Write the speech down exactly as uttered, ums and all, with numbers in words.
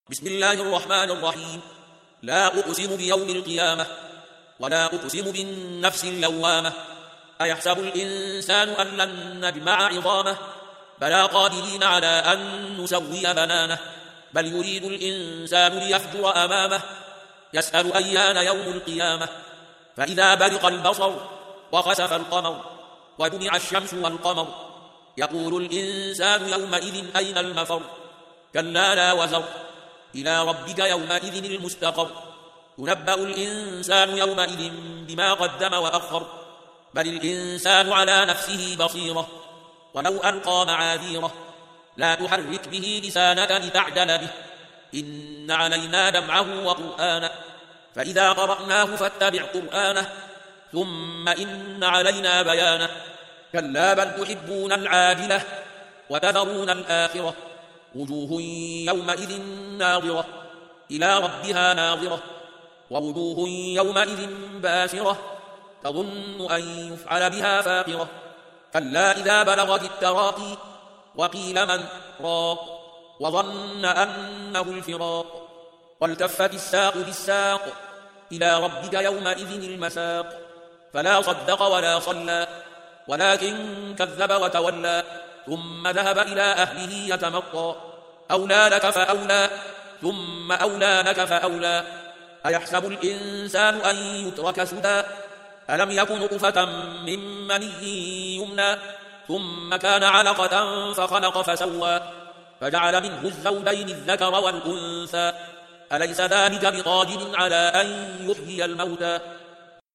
بسم الله الرحمن الرحيم. لا أقسم بيوم القيامة ولا أقسم بالنفس اللوامة. أيحسب الإنسان أن لن نجمع عظامه بلى قادرين على أن نسوي بنانه. بل يريد الإنسان ليفجر أمامه يسأل أيان يوم القيامة. فإذا برق البصر وخسف القمر وجمع الشمس والقمر يقول الإنسان يومئذ أين المفر. كلا لا وزر إلى ربك يومئذ المستقر. ينبأ الإنسان يومئذ بما قدم وأخر. بل الإنسان على نفسه بصيرة ولو ألقى معاذيره. لا تحرك به لسانك لتعجل به إن علينا جمعه وقرآنه فإذا قرأناه فاتبع قرآنه ثم إن علينا بيانه. كلا بل تحبون العاجلة وتذرون الآخرة. وجوه يومئذ ناظرة إلى ربها ناظرة ووجوه يومئذ باسرة تظن أن يفعل بها فاقرة. كلا إذا بلغت التراقي وقيل من راق وظن أنه الفراق. والتفت الساق بالساق إلى ربك يومئذ المساق. فلا صدق ولا صلى ولكن كذب وتولى ثم ذهب إلى أهله يتمطى. أولى لك فأولى ثم أولى لك فأولى. أيحسب الإنسان أن يترك سدى ألم يكن نطفة من مني يمنى ثم كان علقة فخلق فسوى فجعل منه الزوجين الذكر والأنثى. أليس ذلك بقادر على أن يحيي الموتى